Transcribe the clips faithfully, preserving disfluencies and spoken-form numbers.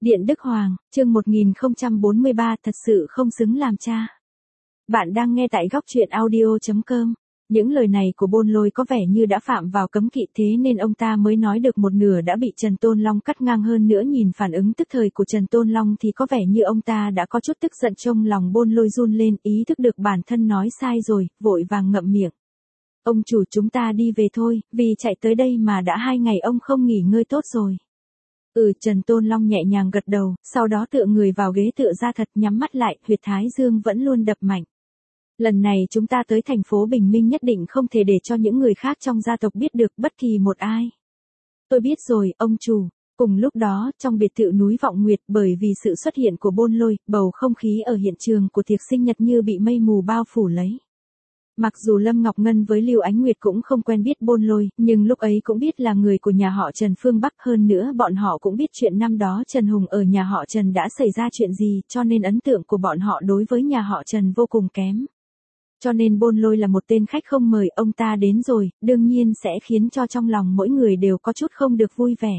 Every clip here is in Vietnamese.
Điện Đức Hoàng, chương một nghìn không trăm bốn mươi ba, thật sự không xứng làm cha. Bạn đang nghe tại góc truyện audio chấm com. Những lời này của Bôn Lôi có vẻ như đã phạm vào cấm kỵ, thế nên ông ta mới nói được một nửa đã bị Trần Tôn Long cắt ngang. Hơn nữa nhìn phản ứng tức thời của Trần Tôn Long thì có vẻ như ông ta đã có chút tức giận. Trong lòng Bôn Lôi run lên, ý thức được bản thân nói sai rồi, vội vàng ngậm miệng. Ông chủ, chúng ta đi về thôi, vì chạy tới đây mà đã hai ngày ông không nghỉ ngơi tốt rồi. Ừ, Trần Tôn Long nhẹ nhàng gật đầu, sau đó tựa người vào ghế tựa ra thật, nhắm mắt lại, huyệt thái dương vẫn luôn đập mạnh. Lần này chúng ta tới thành phố Bình Minh nhất định không thể để cho những người khác trong gia tộc biết được, bất kỳ một ai. Tôi biết rồi, ông chủ. Cùng lúc đó, trong biệt thự núi Vọng Nguyệt, bởi vì sự xuất hiện của Bôn Lôi, bầu không khí ở hiện trường của tiệc sinh nhật như bị mây mù bao phủ lấy. Mặc dù Lâm Ngọc Ngân với Lưu Ánh Nguyệt cũng không quen biết Bôn Lôi, nhưng lúc ấy cũng biết là người của nhà họ Trần phương Bắc. Hơn nữa bọn họ cũng biết chuyện năm đó Trần Hùng ở nhà họ Trần đã xảy ra chuyện gì, cho nên ấn tượng của bọn họ đối với nhà họ Trần vô cùng kém. Cho nên Bôn Lôi là một tên khách không mời, ông ta đến rồi, đương nhiên sẽ khiến cho trong lòng mỗi người đều có chút không được vui vẻ.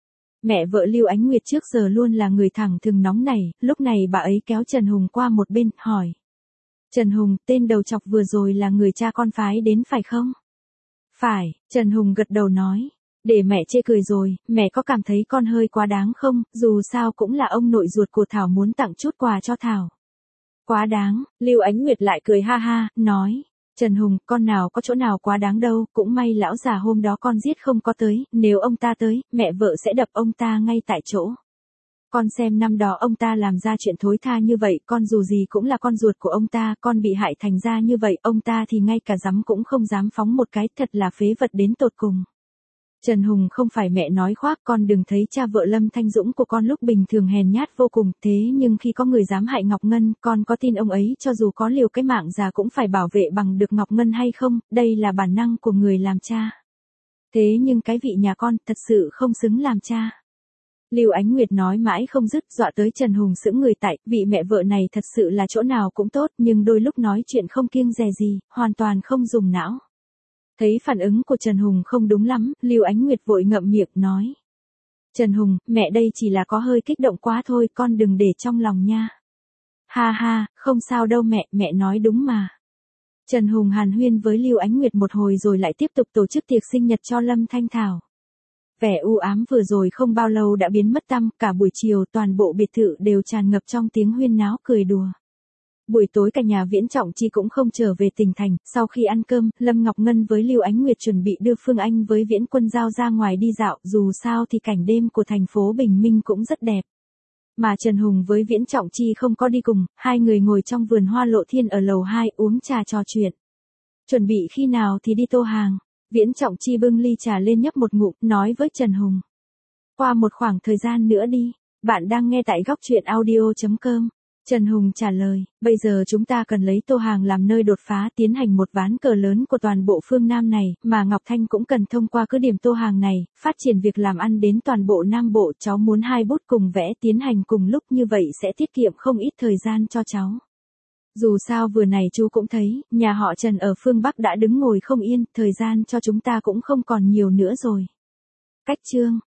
Mẹ vợ Lưu Ánh Nguyệt trước giờ luôn là người thẳng thừng nóng nảy, lúc này bà ấy kéo Trần Hùng qua một bên, hỏi. Trần Hùng, tên đầu chọc vừa rồi là người cha con phái đến phải không? Phải, Trần Hùng gật đầu nói. Để mẹ chê cười rồi, mẹ có cảm thấy con hơi quá đáng không? Dù sao cũng là ông nội ruột của Thảo, muốn tặng chút quà cho Thảo. Quá đáng, Lưu Ánh Nguyệt lại cười ha ha, nói. Trần Hùng, con nào có chỗ nào quá đáng đâu, cũng may lão già hôm đó con giết không có tới, nếu ông ta tới, mẹ vợ sẽ đập ông ta ngay tại chỗ. Con xem năm đó ông ta làm ra chuyện thối tha như vậy, con dù gì cũng là con ruột của ông ta, con bị hại thành ra như vậy, ông ta thì ngay cả dám cũng không dám phóng một cái, thật là phế vật đến tột cùng. Trần Hùng, không phải mẹ nói khoác, con đừng thấy cha vợ Lâm Thanh Dũng của con lúc bình thường hèn nhát vô cùng, thế nhưng khi có người dám hại Ngọc Ngân, con có tin ông ấy cho dù có liều cái mạng già cũng phải bảo vệ bằng được Ngọc Ngân hay không? Đây là bản năng của người làm cha. Thế nhưng cái vị nhà con thật sự không xứng làm cha. Lưu Ánh Nguyệt nói mãi không dứt, dọa tới Trần Hùng sững người tại, vị mẹ vợ này thật sự là chỗ nào cũng tốt, nhưng đôi lúc nói chuyện không kiêng dè gì, hoàn toàn không dùng não. Thấy phản ứng của Trần Hùng không đúng lắm, Lưu Ánh Nguyệt vội ngậm miệng nói. Trần Hùng, mẹ đây chỉ là có hơi kích động quá thôi, con đừng để trong lòng nha. Ha ha, không sao đâu mẹ, mẹ nói đúng mà. Trần Hùng hàn huyên với Lưu Ánh Nguyệt một hồi rồi lại tiếp tục tổ chức tiệc sinh nhật cho Lâm Thanh Thảo. Vẻ u ám vừa rồi không bao lâu đã biến mất tăm, cả buổi chiều toàn bộ biệt thự đều tràn ngập trong tiếng huyên náo cười đùa. Buổi tối cả nhà Viễn Trọng Chi cũng không trở về tỉnh thành, sau khi ăn cơm, Lâm Ngọc Ngân với Lưu Ánh Nguyệt chuẩn bị đưa Phương Anh với Viễn Quân Giao ra ngoài đi dạo, dù sao thì cảnh đêm của thành phố Bình Minh cũng rất đẹp. Mà Trần Hùng với Viễn Trọng Chi không có đi cùng, hai người ngồi trong vườn hoa Lộ Thiên ở lầu hai uống trà trò chuyện. Chuẩn bị khi nào thì đi Tô Hàng. Viễn Trọng Chi bưng ly trà lên nhấp một ngụm, nói với Trần Hùng. Qua một khoảng thời gian nữa đi, bạn đang nghe tại góc truyện audio chấm com. Trần Hùng trả lời, bây giờ chúng ta cần lấy Tô Hàng làm nơi đột phá, tiến hành một ván cờ lớn của toàn bộ phương Nam này, mà Ngọc Thanh cũng cần thông qua cứ điểm Tô Hàng này, phát triển việc làm ăn đến toàn bộ Nam Bộ. Cháu muốn hai bút cùng vẽ tiến hành cùng lúc, như vậy sẽ tiết kiệm không ít thời gian cho cháu. Dù sao vừa này chú cũng thấy, nhà họ Trần ở phương Bắc đã đứng ngồi không yên, thời gian cho chúng ta cũng không còn nhiều nữa rồi. Cách chương